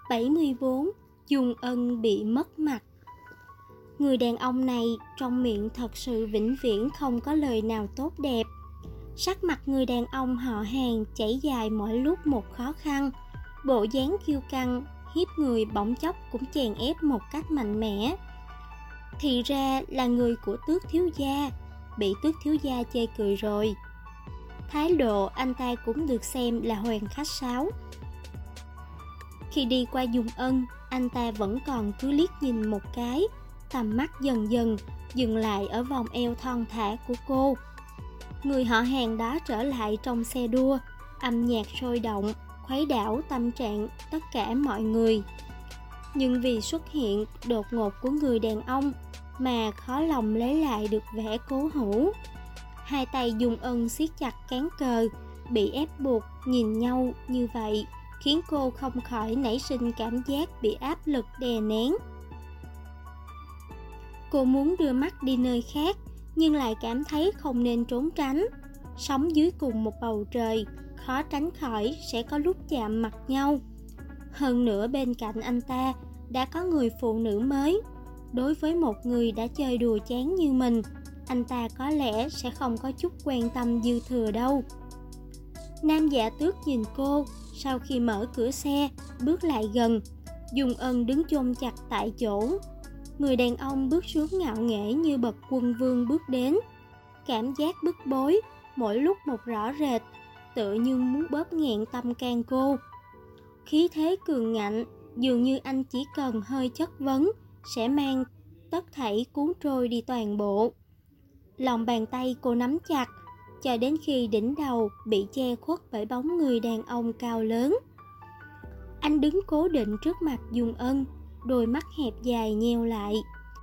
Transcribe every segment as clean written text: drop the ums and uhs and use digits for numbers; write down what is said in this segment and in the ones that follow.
74. Dung Ân bị mất mặt. Người đàn ông này trong miệng thật sự vĩnh viễn không có lời nào tốt đẹp. Sắc mặt người đàn ông họ Hàn chảy dài mỗi lúc một khó khăn. Bộ dáng kiêu căng, hiếp người bỗng chốc cũng chèn ép một cách mạnh mẽ. Thì ra là người của Tước thiếu gia, bị Tước thiếu gia chê cười rồi. Thái độ anh ta cũng được xem là hoàn khách sáo. Khi đi qua Dung Ân, anh ta vẫn còn cứ liếc nhìn một cái, tầm mắt dần dần dừng lại ở vòng eo thon thả của cô. Người họ Hàn đó trở lại trong xe đua, âm nhạc sôi động, khuấy đảo tâm trạng tất cả mọi người. Nhưng vì xuất hiện đột ngột của người đàn ông mà khó lòng lấy lại được vẻ cố hữu. Hai tay Dung Ân siết chặt cán cờ, bị ép buộc nhìn nhau như vậy khiến cô không khỏi nảy sinh cảm giác bị áp lực đè nén. Cô muốn đưa mắt đi nơi khác nhưng lại cảm thấy không nên trốn tránh. Sống dưới cùng một bầu trời, khó tránh khỏi sẽ có lúc chạm mặt nhau. Hơn nữa bên cạnh anh ta đã có người phụ nữ mới. Đối với một người đã chơi đùa chán như mình, anh ta có lẽ sẽ không có chút quan tâm dư thừa đâu. Nam Dạ Tước nhìn cô, sau khi mở cửa xe, bước lại gần. Dung Ân đứng chôn chặt tại chỗ. Người đàn ông bước xuống ngạo nghễ như bậc quân vương bước đến. Cảm giác bức bối, mỗi lúc một rõ rệt, tựa như muốn bóp nghẹn tâm can cô. Khí thế cường ngạnh, dường như anh chỉ cần hơi chất vấn, sẽ mang tất thảy cuốn trôi đi toàn bộ. Lòng bàn tay cô nắm chặt, cho đến khi đỉnh đầu bị che khuất bởi bóng người đàn ông cao lớn. Anh đứng cố định trước mặt Dung Ân, đôi mắt hẹp dài nheo lại.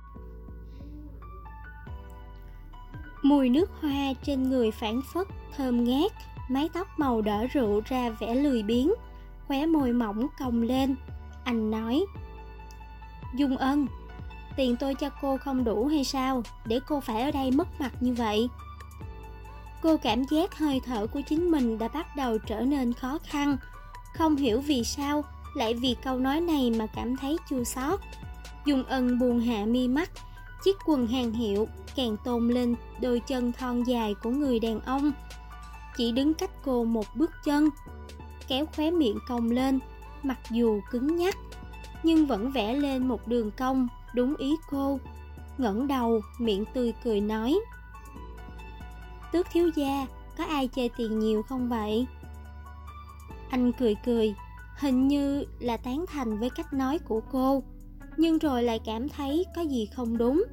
Mùi nước hoa trên người phảng phất, thơm ngát, mái tóc màu đỏ rượu ra vẻ lười biếng, khóe môi mỏng cong lên. Anh nói: Dung Ân, tiền tôi cho cô không đủ hay sao, để cô phải ở đây mất mặt như vậy? Cô cảm giác hơi thở của chính mình đã bắt đầu trở nên khó khăn. Không hiểu vì sao, lại vì câu nói này mà cảm thấy chua xót. Dung Ân buông hạ mi mắt, chiếc quần hàng hiệu càng tôn lên đôi chân thon dài của người đàn ông. Chỉ đứng cách cô một bước chân, kéo khóe miệng cong lên, mặc dù cứng nhắc, nhưng vẫn vẽ lên một đường cong đúng ý cô. Ngẩng đầu, miệng tươi cười nói: Tước thiếu gia, có ai chơi tiền nhiều không vậy? Anh cười cười, hình như là tán thành với cách nói của cô, nhưng rồi lại cảm thấy có gì không đúng.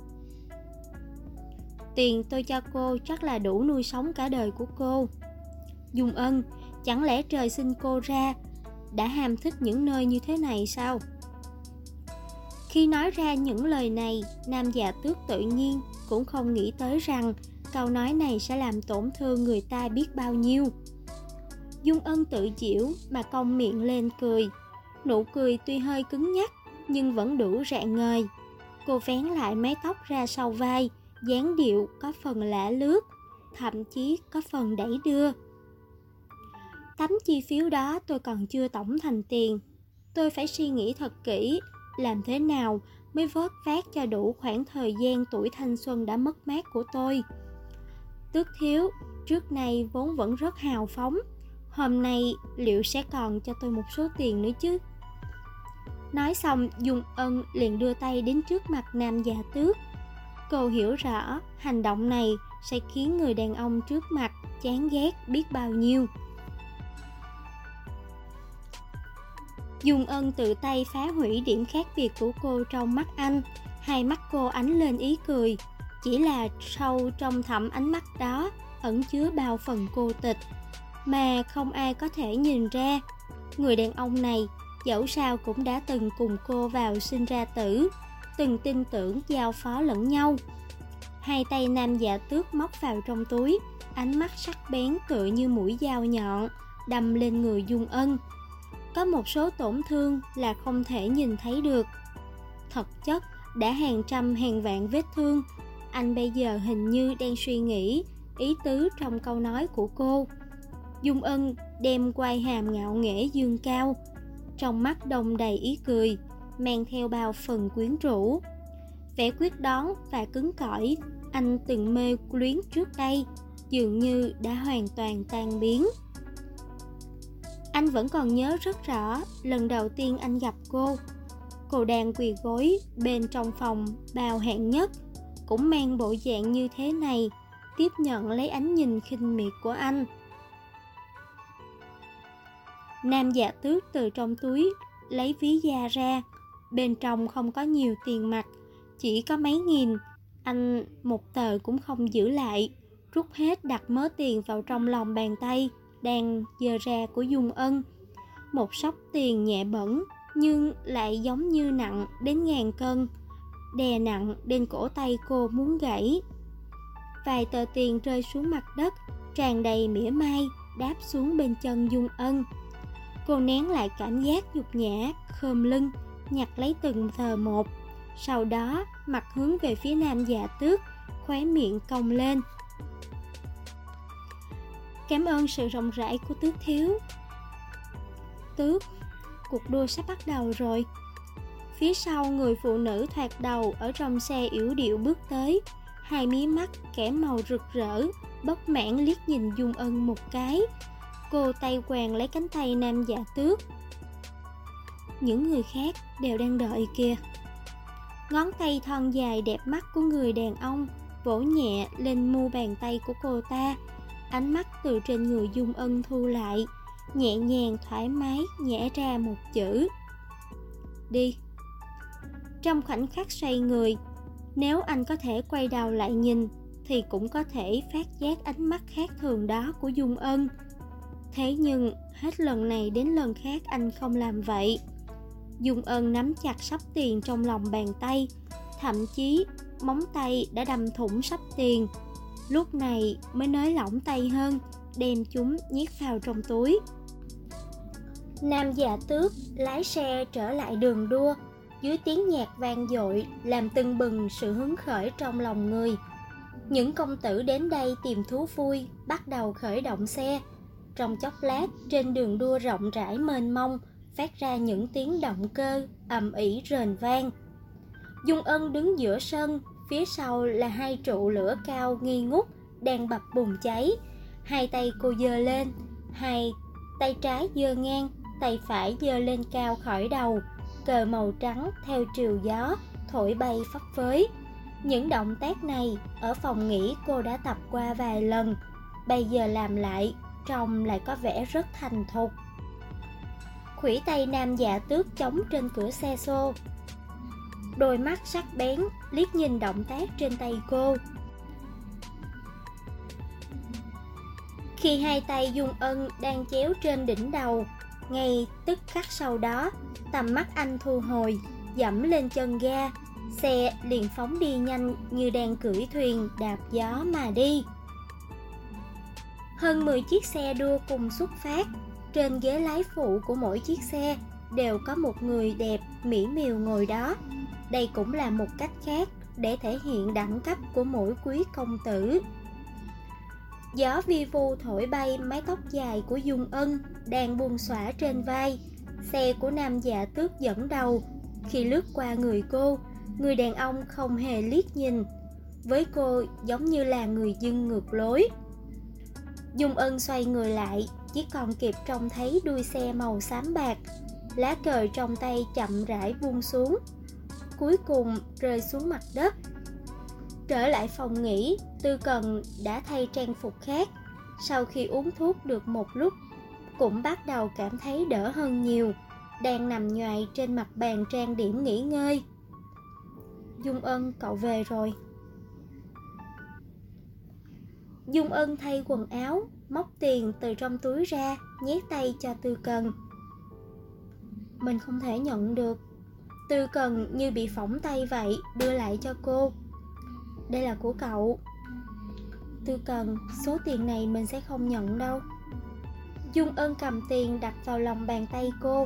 Tiền tôi cho cô chắc là đủ nuôi sống cả đời của cô. Dung Ân, chẳng lẽ trời sinh cô ra đã ham thích những nơi như thế này sao? Khi nói ra những lời này, Nam Dạ Tước tự nhiên cũng không nghĩ tới rằng câu nói này sẽ làm tổn thương người ta biết bao nhiêu. Dung Ân tự giễu mà cong miệng lên cười. Nụ cười tuy hơi cứng nhắc nhưng vẫn đủ rạng ngời. Cô vén lại mái tóc ra sau vai, dáng điệu có phần lả lướt, thậm chí có phần đẩy đưa. Tấm chi phiếu đó tôi còn chưa tổng thành tiền. Tôi phải suy nghĩ thật kỹ, làm thế nào mới vớt vát cho đủ khoảng thời gian tuổi thanh xuân đã mất mát của tôi. Tước thiếu, trước nay vốn vẫn rất hào phóng, hôm nay liệu sẽ còn cho tôi một số tiền nữa chứ? Nói xong, Dung Ân liền đưa tay đến trước mặt Nam Dạ Tước. Cô hiểu rõ hành động này sẽ khiến người đàn ông trước mặt chán ghét biết bao nhiêu. Dung Ân tự tay phá hủy điểm khác biệt của cô trong mắt anh. Hai mắt cô ánh lên ý cười, chỉ là sâu trong thẳm ánh mắt đó ẩn chứa bao phần cô tịch mà không ai có thể nhìn ra. Người đàn ông này dẫu sao cũng đã từng cùng cô vào sinh ra tử, từng tin tưởng giao phó lẫn nhau. Hai tay Nam Dạ Tước móc vào trong túi, ánh mắt sắc bén tựa như mũi dao nhọn đâm lên người Dung Ân. Có một số tổn thương là không thể nhìn thấy được, thực chất đã hàng trăm hàng vạn vết thương. Anh bây giờ hình như đang suy nghĩ ý tứ trong câu nói của cô. Dung Ân đem quai hàm ngạo nghễ dương cao, trong mắt đông đầy ý cười, mang theo bao phần quyến rũ. Vẻ quyết đoán và cứng cỏi anh từng mê luyến trước đây dường như đã hoàn toàn tan biến. Anh vẫn còn nhớ rất rõ lần đầu tiên anh gặp cô. Cô đang quỳ gối bên trong phòng bao hạng nhất, cũng mang bộ dạng như thế này, tiếp nhận lấy ánh nhìn khinh miệt của anh. Nam Dạ Tước từ trong túi lấy ví da ra, bên trong không có nhiều tiền mặt, chỉ có mấy nghìn. Anh một tờ cũng không giữ lại, rút hết đặt mớ tiền vào trong lòng bàn tay đang giơ ra của Dung Ân. Một xốc tiền nhẹ bẫng nhưng lại giống như nặng đến ngàn cân, đè nặng đến cổ tay cô muốn gãy. Vài tờ tiền rơi xuống mặt đất, tràn đầy mỉa mai, đáp xuống bên chân Dung Ân. Cô nén lại cảm giác nhục nhã, khom lưng, nhặt lấy từng tờ một. Sau đó, mặt hướng về phía Nam Dạ Tước, khóe miệng cong lên. Cảm ơn sự rộng rãi của Tước thiếu. Tước, cuộc đua sắp bắt đầu rồi. Phía sau người phụ nữ thoạt đầu ở trong xe yểu điệu bước tới, hai mí mắt kẻ màu rực rỡ, bất mãn liếc nhìn Dung Ân một cái. Cô tay quàng lấy cánh tay Nam Dạ Tước. Những người khác đều đang đợi kìa. Ngón tay thon dài đẹp mắt của người đàn ông vỗ nhẹ lên mu bàn tay của cô ta. Ánh mắt từ trên người Dung Ân thu lại, nhẹ nhàng thoải mái nhẽ ra một chữ: đi. Trong khoảnh khắc xoay người, nếu anh có thể quay đầu lại nhìn thì cũng có thể phát giác ánh mắt khác thường đó của Dung Ân. Thế nhưng hết lần này đến lần khác anh không làm vậy. Dung Ân nắm chặt xấp tiền trong lòng bàn tay, thậm chí móng tay đã đâm thủng xấp tiền. Lúc này mới nới lỏng tay hơn, đem chúng nhét vào trong túi. Nam Dạ Tước lái xe trở lại đường đua, dưới tiếng nhạc vang dội làm tưng bừng sự hứng khởi trong lòng người. Những công tử đến đây tìm thú vui bắt đầu khởi động xe. Trong chốc lát, trên đường đua rộng rãi mênh mông phát ra những tiếng động cơ ầm ĩ rền vang. Dung Ân đứng giữa sân, phía sau là hai trụ lửa cao nghi ngút đang bập bùng cháy. Hai tay cô giơ lên, hai tay trái giơ ngang, tay phải giơ lên cao khỏi đầu. Cờ màu trắng theo triều gió thổi bay phấp phới. Những động tác này ở phòng nghỉ cô đã tập qua vài lần, bây giờ làm lại trông lại có vẻ rất thành thục. Khuỷu tay Nam Dạ Tước chống trên cửa xe xô, đôi mắt sắc bén liếc nhìn động tác trên tay cô. Khi hai tay Dung Ân đang chéo trên đỉnh đầu, ngay tức khắc sau đó, tầm mắt anh thu hồi, dẫm lên chân ga, xe liền phóng đi nhanh như đang cưỡi thuyền đạp gió mà đi. Hơn 10 chiếc xe đua cùng xuất phát. Trên ghế lái phụ của mỗi chiếc xe đều có một người đẹp mỹ miều ngồi đó. Đây cũng là một cách khác để thể hiện đẳng cấp của mỗi quý công tử. Gió vi vu thổi bay mái tóc dài của Dung Ân đang buông xõa trên vai. Xe của Nam Dạ Tước dẫn đầu. Khi lướt qua người cô, người đàn ông không hề liếc nhìn. Với cô giống như là người dưng ngược lối. Dung Ân xoay người lại, chỉ còn kịp trông thấy đuôi xe màu xám bạc. Lá cờ trong tay chậm rãi buông xuống, cuối cùng rơi xuống mặt đất. Trở lại phòng nghỉ, Tư Cần đã thay trang phục khác. Sau khi uống thuốc được một lúc, cũng bắt đầu cảm thấy đỡ hơn nhiều, đang nằm nhoài trên mặt bàn trang điểm nghỉ ngơi. Dung Ân, cậu về rồi. Dung Ân thay quần áo, móc tiền từ trong túi ra, nhét tay cho Tư Cần. Mình không thể nhận được. Tư Cần như bị phỏng tay vậy, đưa lại cho cô. Đây là của cậu. Tư Cần, số tiền này mình sẽ không nhận đâu. Dung Ân cầm tiền đặt vào lòng bàn tay cô.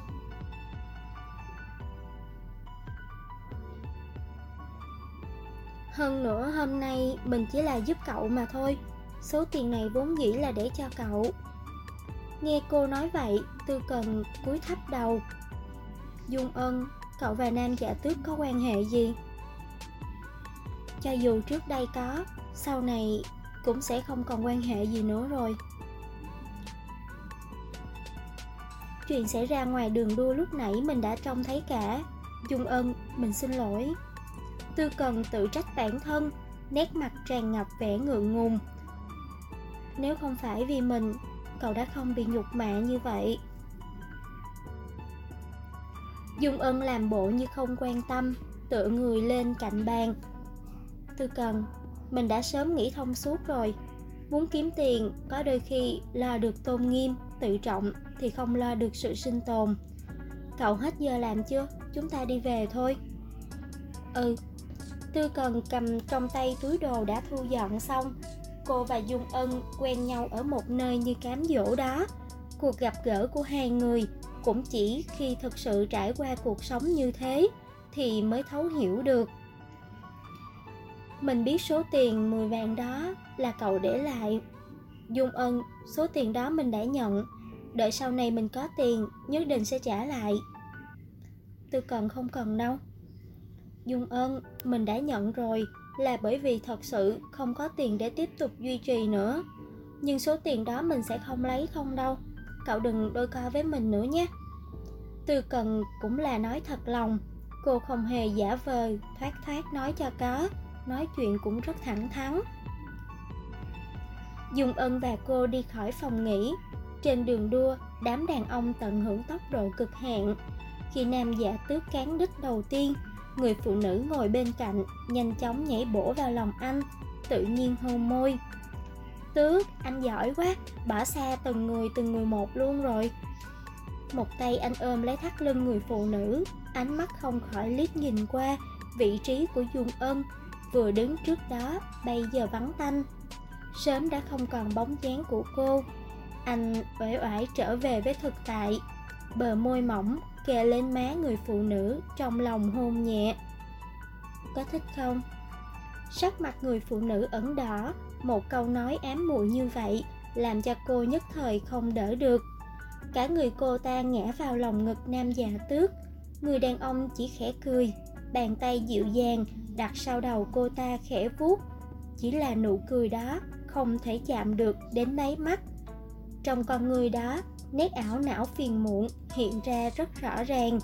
Hơn nữa hôm nay mình chỉ là giúp cậu mà thôi. Số tiền này vốn dĩ là để cho cậu. Nghe cô nói vậy, Tư Cần cúi thấp đầu. Dung Ân, cậu và Nam Dạ Tước có quan hệ gì? Cho dù trước đây có, sau này cũng sẽ không còn quan hệ gì nữa rồi. Chuyện xảy ra ngoài đường đua lúc nãy mình đã trông thấy cả. Dung Ân, mình xin lỗi. Tư Cần tự trách bản thân, nét mặt tràn ngập vẻ ngượng ngùng. Nếu không phải vì mình, cậu đã không bị nhục mạ như vậy. Dung Ân làm bộ như không quan tâm, tựa người lên cạnh bàn. Tư Cần, mình đã sớm nghĩ thông suốt rồi. Muốn kiếm tiền, có đôi khi lo được tôn nghiêm, tự trọng thì không lo được sự sinh tồn. Cậu hết giờ làm chưa? Chúng ta đi về thôi. Ừ. Tư Cần cầm trong tay túi đồ đã thu dọn xong. Cô và Dung Ân quen nhau ở một nơi như cám dỗ đó. Cuộc gặp gỡ của hai người cũng chỉ khi thực sự trải qua cuộc sống như thế thì mới thấu hiểu được. Mình biết số tiền 10 vạn đó là cậu để lại. Dung Ân, số tiền đó mình đã nhận. Đợi sau này mình có tiền, nhất định sẽ trả lại. Tư Cần, không cần đâu. Dung Ân, mình đã nhận rồi, là bởi vì thật sự không có tiền để tiếp tục duy trì nữa. Nhưng số tiền đó mình sẽ không lấy không đâu. Cậu đừng đôi co với mình nữa nhé. Tư Cần cũng là nói thật lòng. Cô không hề giả vờ, thoát nói cho có. Nói chuyện cũng rất thẳng thắn. Dung Ân và cô đi khỏi phòng nghỉ. Trên đường đua, đám đàn ông tận hưởng tốc độ cực hạn. Khi Nam Dạ Tước cán đích đầu tiên, người phụ nữ ngồi bên cạnh nhanh chóng nhảy bổ vào lòng anh, tự nhiên hôn môi. Tước, anh giỏi quá, bỏ xa từng người một luôn rồi. Một tay anh ôm lấy thắt lưng người phụ nữ, ánh mắt không khỏi liếc nhìn qua vị trí của Dung Ân, vừa đứng trước đó bây giờ vắng tanh. Sớm đã không còn bóng dáng của cô. Anh uể oải trở về với thực tại, bờ môi mỏng kề lên má người phụ nữ, trong lòng hôn nhẹ. Có thích không? Sắc mặt người phụ nữ ửng đỏ. Một câu nói ám muội như vậy làm cho cô nhất thời không đỡ được. Cả người cô ta ngã vào lòng ngực Nam Dạ Tước. Người đàn ông chỉ khẽ cười, bàn tay dịu dàng đặt sau đầu cô ta khẽ vuốt. Chỉ là nụ cười đó không thể chạm được đến đáy mắt. Trong con người đó, nét ảo não phiền muộn hiện ra rất rõ ràng.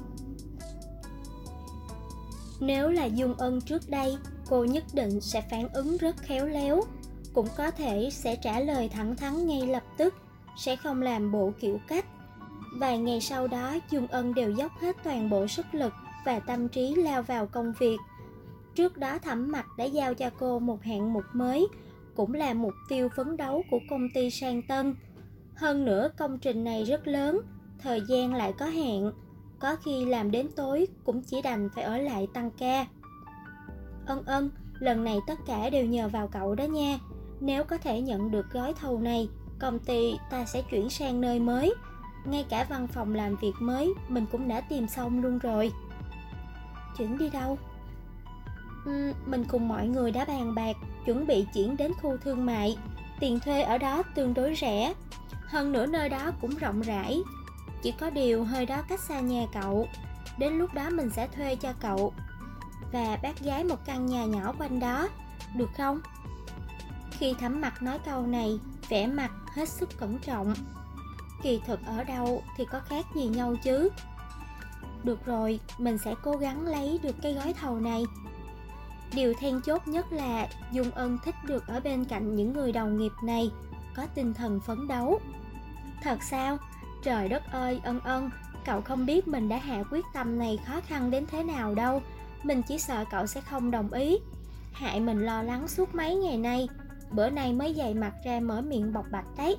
Nếu là Dung Ân trước đây, cô nhất định sẽ phản ứng rất khéo léo, cũng có thể sẽ trả lời thẳng thắn ngay lập tức, sẽ không làm bộ kiểu cách. Vài ngày sau đó, Dung Ân đều dốc hết toàn bộ sức lực và tâm trí lao vào công việc. Trước đó Thẩm Mặc đã giao cho cô một hạng mục mới, cũng là mục tiêu phấn đấu của công ty Sang Tân. Hơn nữa công trình này rất lớn, thời gian lại có hạn, có khi làm đến tối cũng chỉ đành phải ở lại tăng ca. Ân, lần này tất cả đều nhờ vào cậu đó nha. Nếu có thể nhận được gói thầu này, công ty ta sẽ chuyển sang nơi mới. Ngay cả văn phòng làm việc mới mình cũng đã tìm xong luôn rồi. Chuyển đi đâu? Mình cùng mọi người đã bàn bạc, chuẩn bị chuyển đến khu thương mại. Tiền thuê ở đó tương đối rẻ, hơn nữa nơi đó cũng rộng rãi. Chỉ có điều hơi đó cách xa nhà cậu. Đến lúc đó mình sẽ thuê cho cậu và bác gái một căn nhà nhỏ quanh đó, được không? Khi Thẩm Mặc nói câu này, vẻ mặt hết sức cẩn trọng. Kỳ thực ở đâu thì có khác gì nhau chứ. Được rồi, mình sẽ cố gắng lấy được cái gói thầu này. Điều then chốt nhất là Dung Ân thích được ở bên cạnh những người đồng nghiệp này, có tinh thần phấn đấu. Thật sao? Trời đất ơi, Ân, cậu không biết mình đã hạ quyết tâm này khó khăn đến thế nào đâu. Mình chỉ sợ cậu sẽ không đồng ý, hại mình lo lắng suốt mấy ngày nay. Bữa nay mới dày mặt ra mở miệng bộc bạch đấy.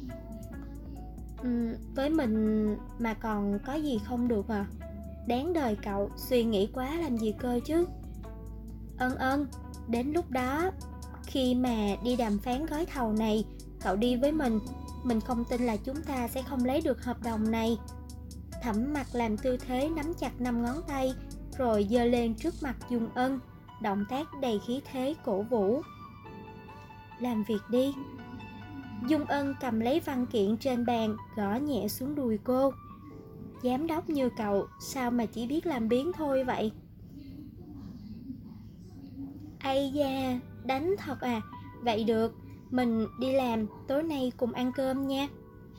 Với mình mà còn có gì không được à? Đáng đời cậu suy nghĩ quá làm gì cơ chứ. Ân, đến lúc đó khi mà đi đàm phán gói thầu này, cậu đi với mình không tin là chúng ta sẽ không lấy được hợp đồng này. Thẩm Mặc làm tư thế nắm chặt 5 ngón tay, rồi giơ lên trước mặt Dung Ân, động tác đầy khí thế cổ vũ. Làm việc đi. Dung Ân cầm lấy văn kiện trên bàn, gõ nhẹ xuống đùi cô. Giám đốc như cậu sao mà chỉ biết làm biếng thôi vậy? Ây da, đánh thật à? Vậy được, mình đi làm, tối nay cùng ăn cơm nha.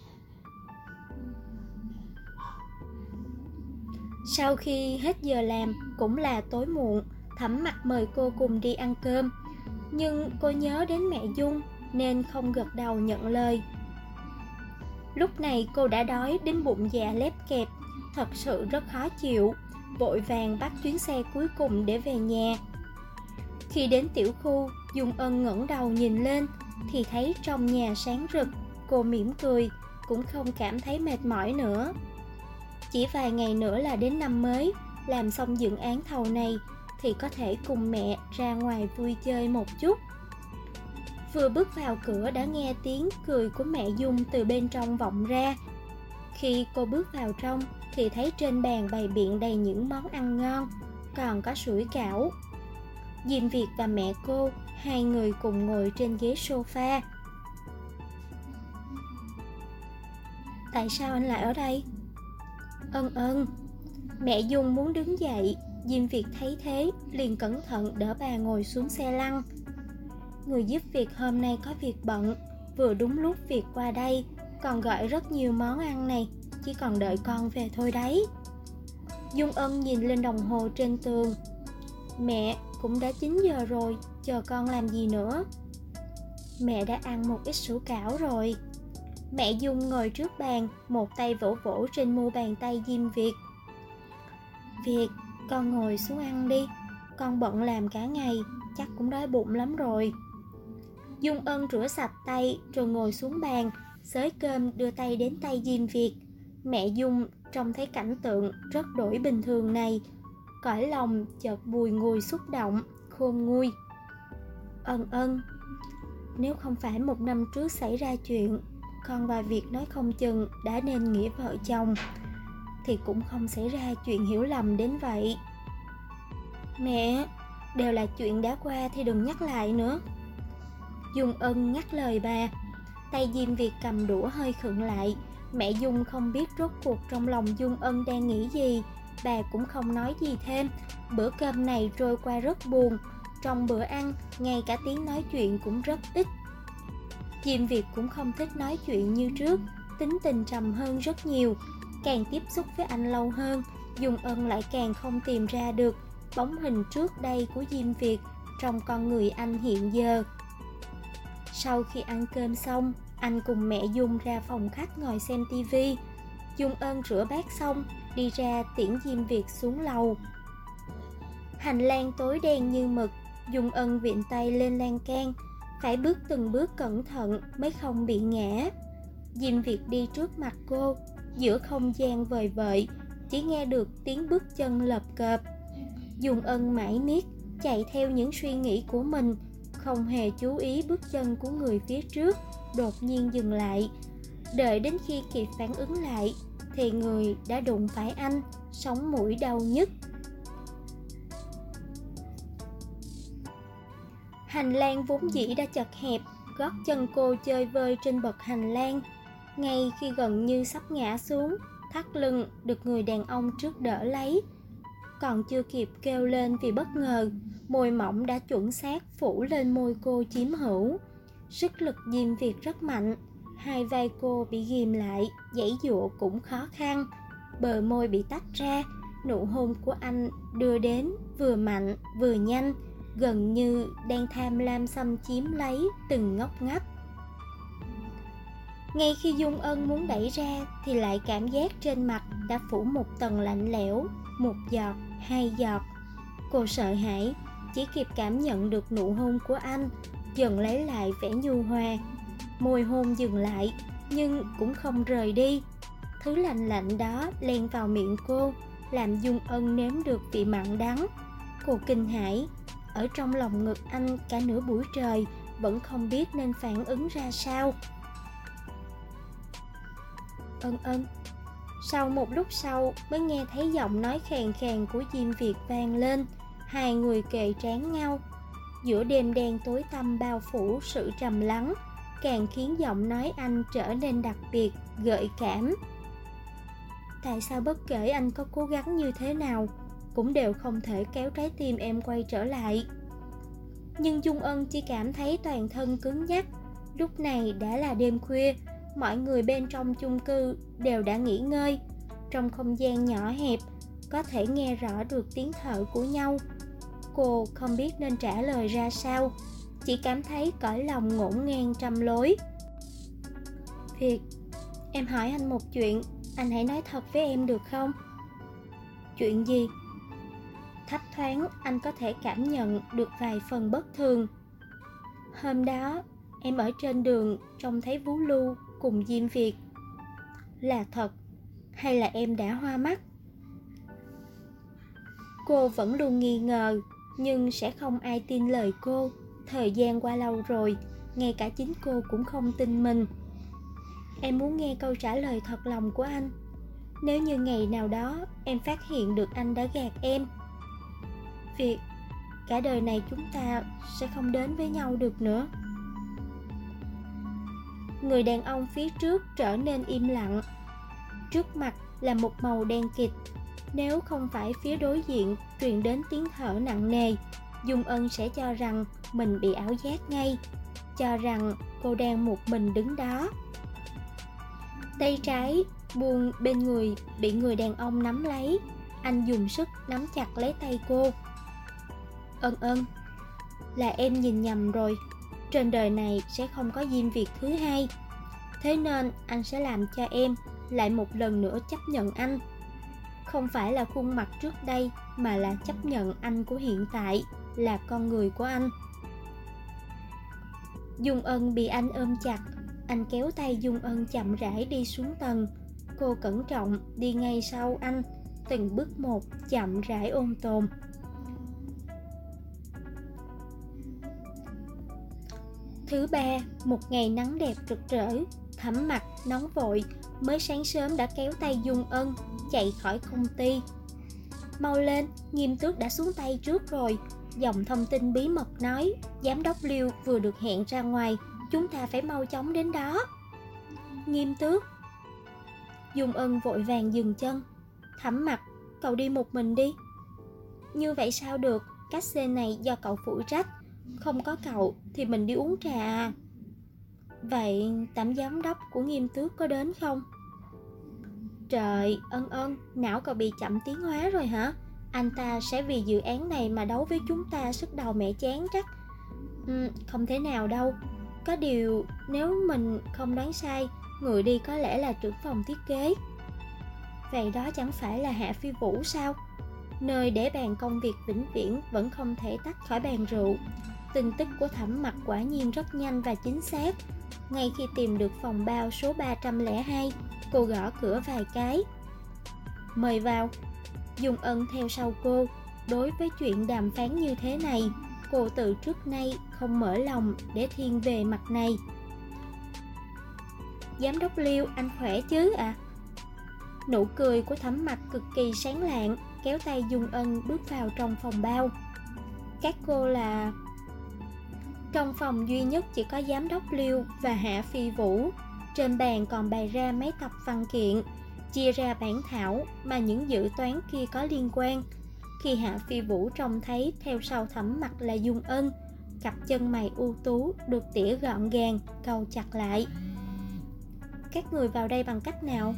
Sau khi hết giờ làm, cũng là tối muộn, Thẩm Mặc mời cô cùng đi ăn cơm. Nhưng cô nhớ đến mẹ Dung nên không gật đầu nhận lời. Lúc này cô đã đói đến bụng dạ lép kẹp, thật sự rất khó chịu, vội vàng bắt chuyến xe cuối cùng để về nhà. Khi đến tiểu khu, Dung Ân ngẩng đầu nhìn lên thì thấy trong nhà sáng rực. Cô mỉm cười, cũng không cảm thấy mệt mỏi nữa. Chỉ vài ngày nữa là đến năm mới, làm xong dự án thầu này thì có thể cùng mẹ ra ngoài vui chơi một chút. Vừa bước vào cửa đã nghe tiếng cười của mẹ Dung từ bên trong vọng ra. Khi cô bước vào trong thì thấy trên bàn bày biện đầy những món ăn ngon, còn có sủi cảo. Diêm Việt và mẹ cô, hai người cùng ngồi trên ghế sofa. Tại sao anh lại ở đây? Ân. Mẹ Dung muốn đứng dậy, Diêm Việt thấy thế liền cẩn thận đỡ bà ngồi xuống xe lăn. Người giúp việc hôm nay có việc bận, vừa đúng lúc việc qua đây, còn gọi rất nhiều món ăn này, chỉ còn đợi con về thôi đấy. Dung Ân nhìn lên đồng hồ trên tường. Mẹ, cũng đã 9 giờ rồi, chờ con làm gì nữa? Mẹ đã ăn một ít sủi cảo rồi. Mẹ Dung ngồi trước bàn, một tay vỗ vỗ trên mu bàn tay Diêm Việt. Việt, con ngồi xuống ăn đi, con bận làm cả ngày, chắc cũng đói bụng lắm rồi. Dung Ân rửa sạch tay rồi ngồi xuống bàn, xới cơm đưa tay đến tay Diêm Việt. Mẹ Dung trông thấy cảnh tượng rất đổi bình thường này, cõi lòng chợt bùi ngùi xúc động, khôn nguôi. Ân, nếu không phải một năm trước xảy ra chuyện, con và Việt nói không chừng đã nên nghĩa vợ chồng, thì cũng không xảy ra chuyện hiểu lầm đến vậy. Mẹ, đều là chuyện đã qua thì đừng nhắc lại nữa. Dung Ân ngắt lời bà. Tay Diêm Việt cầm đũa hơi khựng lại. Mẹ Dung không biết rốt cuộc trong lòng Dung Ân đang nghĩ gì. Bà cũng không nói gì thêm. Bữa cơm này trôi qua rất buồn. Trong bữa ăn, ngay cả tiếng nói chuyện cũng rất ít. Diêm Việt cũng không thích nói chuyện như trước, tính tình trầm hơn rất nhiều. Càng tiếp xúc với anh lâu hơn, Dung Ân lại càng không tìm ra được bóng hình trước đây của Diêm Việt trong con người anh hiện giờ. Sau khi ăn cơm xong, anh cùng mẹ Dung ra phòng khách ngồi xem tivi. Dung Ân rửa bát xong, đi ra tiễn Diêm Việt xuống lầu. Hành lang tối đen như mực, Dung Ân viện tay lên lan can, phải bước từng bước cẩn thận mới không bị ngã. Diêm Việt đi trước mặt cô, giữa không gian vời vợi, chỉ nghe được tiếng bước chân lợp cợp. Dung Ân mãi miết, chạy theo những suy nghĩ của mình, không hề chú ý bước chân của người phía trước đột nhiên dừng lại. Đợi đến khi kịp phản ứng lại thì người đã đụng phải anh, sống mũi đau nhức. Hành lang vốn dĩ đã chật hẹp, gót chân cô chơi vơi trên bậc hành lang. Ngay khi gần như sắp ngã xuống, thắt lưng được người đàn ông trước đỡ lấy. Còn chưa kịp kêu lên vì bất ngờ, môi mỏng đã chuẩn xác phủ lên môi cô chiếm hữu. Sức lực Diêm Việt rất mạnh, hai vai cô bị ghìm lại, giãy giụa cũng khó khăn. Bờ môi bị tách ra, nụ hôn của anh đưa đến vừa mạnh vừa nhanh, gần như đang tham lam xâm chiếm lấy từng ngóc ngách. Ngay khi Dung Ân muốn đẩy ra thì lại cảm giác trên mặt đã phủ một tầng lạnh lẽo, một giọt, hai giọt. Cô sợ hãi, chỉ kịp cảm nhận được nụ hôn của anh dần lấy lại vẻ nhu hòa. Môi hôn dừng lại nhưng cũng không rời đi. Thứ lạnh lạnh đó len vào miệng cô, làm Dung Ân nếm được vị mặn đắng. Cô kinh hãi, ở trong lòng ngực anh cả nửa buổi trời vẫn không biết nên phản ứng ra sao. Ân. Sau một lúc sau mới nghe thấy giọng nói khàn khàn của Diêm Việt vang lên. Hai người kề trán nhau. Giữa đêm đen tối tăm bao phủ sự trầm lắng, càng khiến giọng nói anh trở nên đặc biệt, gợi cảm. tại sao bất kể anh có cố gắng như thế nào cũng đều không thể kéo trái tim em quay trở lại. Nhưng Dung Ân chỉ cảm thấy toàn thân cứng nhắc. Lúc này đã là đêm khuya, mọi người bên trong chung cư đều đã nghỉ ngơi. Trong không gian nhỏ hẹp, có thể nghe rõ được tiếng thở của nhau. Cô không biết nên trả lời ra sao, chỉ cảm thấy cõi lòng ngổn ngang trăm lối. Việt, em hỏi anh một chuyện, anh hãy nói thật với em được không? Chuyện gì? Thấp thoáng anh có thể cảm nhận được vài phần bất thường. Hôm đó em ở trên đường trông thấy Vũ Lưu cùng Diêm Việt. Là thật hay là em đã hoa mắt? Cô vẫn luôn nghi ngờ, nhưng sẽ không ai tin lời cô. Thời gian qua lâu rồi, ngay cả chính cô cũng không tin mình. Em muốn nghe câu trả lời thật lòng của anh. Nếu như ngày nào đó em phát hiện được anh đã gạt em, Việt, cả đời này chúng ta sẽ không đến với nhau được nữa. Người đàn ông phía trước trở nên im lặng. Trước mặt là một màu đen kịt. Nếu không phải phía đối diện truyền đến tiếng thở nặng nề, Dung Ân sẽ cho rằng mình bị ảo giác ngay, cho rằng cô đang một mình đứng đó. Tay trái buông bên người bị người đàn ông nắm lấy. Anh dùng sức nắm chặt lấy tay cô. Ân, là em nhìn nhầm rồi. Trên đời này sẽ không có Diêm Việt thứ hai. Thế nên anh sẽ làm cho em lại một lần nữa chấp nhận anh. Không phải là khuôn mặt trước đây, mà là chấp nhận anh của hiện tại, là con người của anh. Dung Ân bị anh ôm chặt. Anh kéo tay Dung Ân chậm rãi đi xuống tầng. Cô cẩn trọng đi ngay sau anh, từng bước một chậm rãi ôn tồn. Thứ ba, một ngày nắng đẹp rực rỡ. Thẩm Mặc nóng vội, mới sáng sớm đã kéo tay Dung Ân chạy khỏi công ty. Mau lên, Nghiêm Tước đã xuống tay trước rồi. Dòng thông tin bí mật nói giám đốc Liêu vừa được hẹn ra ngoài, chúng ta phải mau chóng đến đó. Nghiêm Tước. Dung Ân vội vàng dừng chân. Thẩm Mặc, cậu đi một mình đi. Như vậy sao được, cách xe này do cậu phụ trách. Không có cậu thì mình đi uống trà à? Vậy tạm giám đốc của Nghiêm Tước có đến không? Trời, Ân, não cậu bị chậm tiến hóa rồi hả? Anh ta sẽ vì dự án này mà đấu với chúng ta sức đầu mẹ chán chắc. Không thể nào đâu. Có điều nếu mình không đoán sai, người đi có lẽ là trưởng phòng thiết kế. Vậy đó chẳng phải là Hạ Phi Vũ sao? Nơi để bàn công việc vĩnh viễn vẫn không thể tách khỏi bàn rượu. Tin tức của Thẩm Mặc quả nhiên rất nhanh và chính xác. Ngay khi tìm được phòng bao số 302, cô gõ cửa vài cái. Mời vào. Dung Ân theo sau cô. Đối với chuyện đàm phán như thế này, cô từ trước nay không mở lòng để thiên về mặt này. Giám đốc Liêu, anh khỏe chứ ạ? Nụ cười của Thẩm Mặc cực kỳ sáng lạng, kéo tay Dung Ân bước vào trong phòng bao. Các cô là... Trong phòng duy nhất chỉ có giám đốc Liêu và Hạ Phi Vũ. Trên bàn còn bày ra mấy tập văn kiện, chia ra bản thảo mà những dự toán kia có liên quan. Khi Hạ Phi Vũ trông thấy theo sau Thẩm Mặc là Dung Ân, cặp chân mày ưu tú được tỉa gọn gàng, cau chặt lại. Các người vào đây bằng cách nào?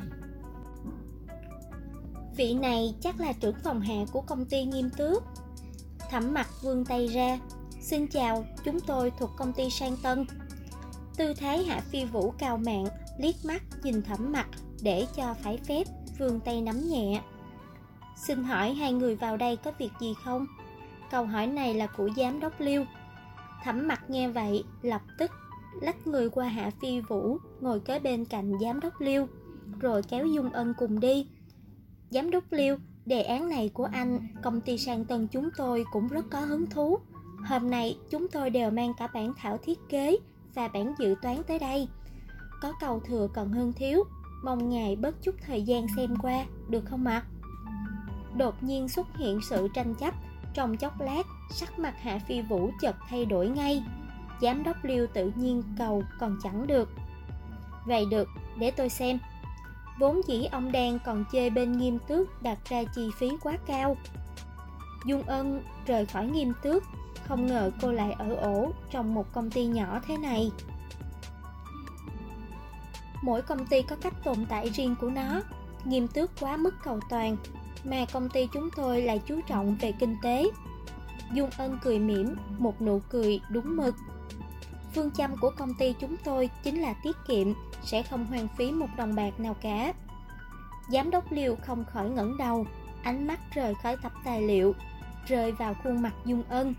Vị này chắc là trưởng phòng Hạ của công ty Nghiêm Tước. Thẩm Mặc vươn tay ra. Xin chào, chúng tôi thuộc công ty Sang Tân. Tư thái Hạ Phi Vũ cao mạn, liếc mắt nhìn Thẩm Mặc để cho phải phép, vươn tay nắm nhẹ. Xin hỏi hai người vào đây có việc gì không? Câu hỏi này là của giám đốc Liêu. Thẩm Mặc nghe vậy, lập tức lách người qua Hạ Phi Vũ, ngồi kế bên cạnh giám đốc Liêu, rồi kéo Dung Ân cùng đi. Giám đốc Liêu, đề án này của anh, công ty Sang Tân chúng tôi cũng rất có hứng thú. Hôm nay chúng tôi đều mang cả bản thảo thiết kế và bản dự toán tới đây. Có câu thừa còn hơn thiếu, mong ngài bớt chút thời gian xem qua, được không ạ? Đột nhiên xuất hiện sự tranh chấp. Trong chốc lát, sắc mặt Hạ Phi Vũ chợt thay đổi ngay. Giám đốc Liêu tự nhiên cầu còn chẳng được. Vậy được, để tôi xem. Vốn dĩ ông Đan còn chê bên Nghiêm Tước đặt ra chi phí quá cao. Dung Ân rời khỏi Nghiêm Tước, không ngờ cô lại ở ổ trong một công ty nhỏ thế này. Mỗi công ty có cách tồn tại riêng của nó. Nghiêm Tước quá mức cầu toàn, mà công ty chúng tôi lại chú trọng về kinh tế. Dung Ân cười mỉm, một nụ cười đúng mực. Phương châm của công ty chúng tôi chính là tiết kiệm, sẽ không hoang phí một đồng bạc nào cả. Giám đốc Liêu không khỏi ngẩng đầu, ánh mắt rời khỏi tập tài liệu, rơi vào khuôn mặt Dung Ân.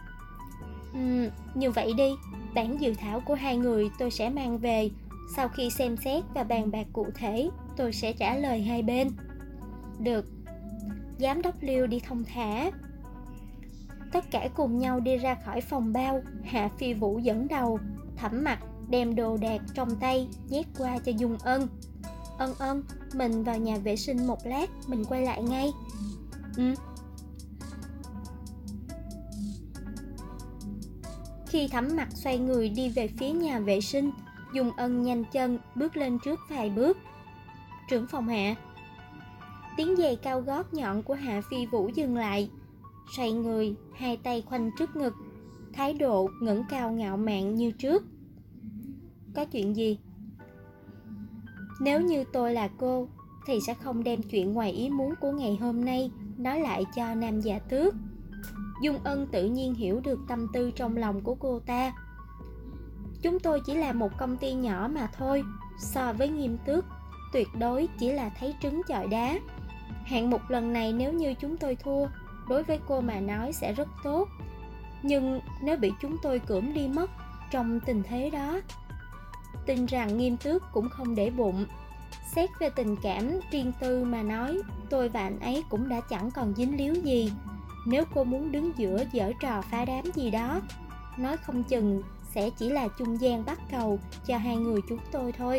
Như vậy đi, bản dự thảo của hai người tôi sẽ mang về. Sau khi xem xét và bàn bạc cụ thể, tôi sẽ trả lời hai bên. Được. Giám đốc Liêu đi thông thả. Tất cả cùng nhau đi ra khỏi phòng bao. Hạ Phi Vũ dẫn đầu. Thẩm Mặc đem đồ đạc trong tay nhét qua cho Dung Ân. Ân, mình vào nhà vệ sinh một lát, mình quay lại ngay. Khi Thẩm Mặc xoay người đi về phía nhà vệ sinh, Dung Ân nhanh chân bước lên trước vài bước. Trưởng phòng Hạ. Tiếng giày cao gót nhọn của Hạ Phi Vũ dừng lại. Xoay người, hai tay khoanh trước ngực, thái độ ngẩng cao ngạo mạn như trước. Có chuyện gì? Nếu như tôi là cô, thì sẽ không đem chuyện ngoài ý muốn của ngày hôm nay nói lại cho Nam Dạ Tước. Dung Ân tự nhiên hiểu được tâm tư trong lòng của cô ta. Chúng tôi chỉ là một công ty nhỏ mà thôi, so với Nghiêm Tước, tuyệt đối chỉ là thấy trứng chọi đá. Hạng mục lần này nếu như chúng tôi thua, đối với cô mà nói sẽ rất tốt. Nhưng nếu bị chúng tôi cưỡng đi mất, trong tình thế đó, tin rằng Nghiêm Tước cũng không để bụng. Xét về tình cảm riêng tư mà nói, tôi và anh ấy cũng đã chẳng còn dính líu gì. Nếu cô muốn đứng giữa giở trò phá đám gì đó, nói không chừng sẽ chỉ là trung gian bắt cầu cho hai người chúng tôi thôi.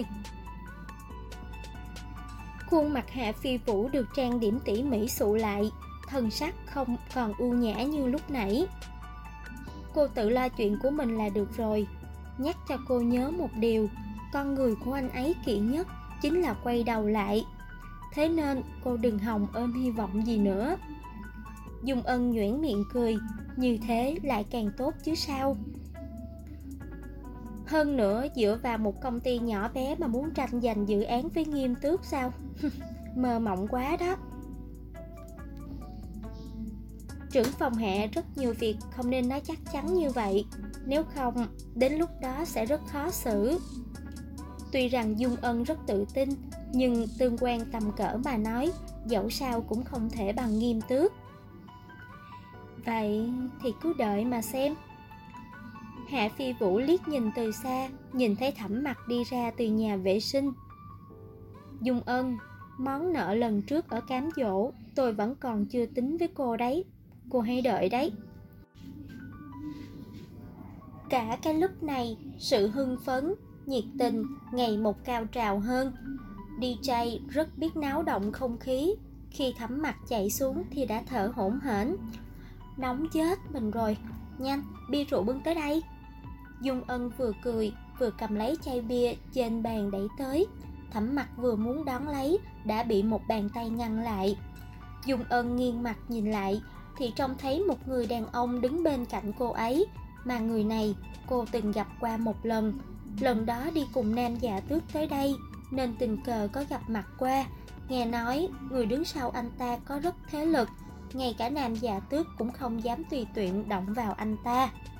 Khuôn mặt Hạ Phi Vũ được trang điểm tỉ mỉ sụ lại, thân sắc không còn ưu nhã như lúc nãy. Cô tự lo chuyện của mình là được rồi. Nhắc cho cô nhớ một điều, con người của anh ấy kỵ nhất chính là quay đầu lại. Thế nên cô đừng hòng ôm hy vọng gì nữa. Dung Ân nhoẻn miệng cười, như thế lại càng tốt chứ sao. Hơn nữa dựa vào một công ty nhỏ bé mà muốn tranh giành dự án với Nghiêm Tước sao? Mơ mộng quá đó. Trưởng phòng Hạ rất nhiều việc không nên nói chắc chắn như vậy, nếu không đến lúc đó sẽ rất khó xử. Tuy rằng Dung Ân rất tự tin, nhưng tương quan tầm cỡ mà nói, dẫu sao cũng không thể bằng Nghiêm Tước. Vậy thì cứ đợi mà xem. Hạ Phi Vũ liếc nhìn từ xa, nhìn thấy Thẩm Mặc đi ra từ nhà vệ sinh. Dung Ân, món nợ lần trước ở cám dỗ tôi vẫn còn chưa tính với cô đấy. Cô hãy đợi đấy. Cả cái lúc này, sự hưng phấn, nhiệt tình ngày một cao trào hơn. DJ rất biết náo động không khí. Khi Thẩm Mặc chạy xuống thì đã thở hổn hển. Nóng chết mình rồi, nhanh, bia rượu bưng tới đây. Dung Ân vừa cười vừa cầm lấy chai bia trên bàn đẩy tới. Thẩm Mặc vừa muốn đón lấy đã bị một bàn tay ngăn lại. Dung Ân nghiêng mặt nhìn lại thì trông thấy một người đàn ông đứng bên cạnh cô ấy, mà người này cô từng gặp qua một lần. Lần đó đi cùng Nam Dạ Tước tới đây nên tình cờ có gặp mặt qua. Nghe nói người đứng sau anh ta có rất thế lực, ngay cả Nam Dạ Tước cũng không dám tùy tiện động vào anh ta.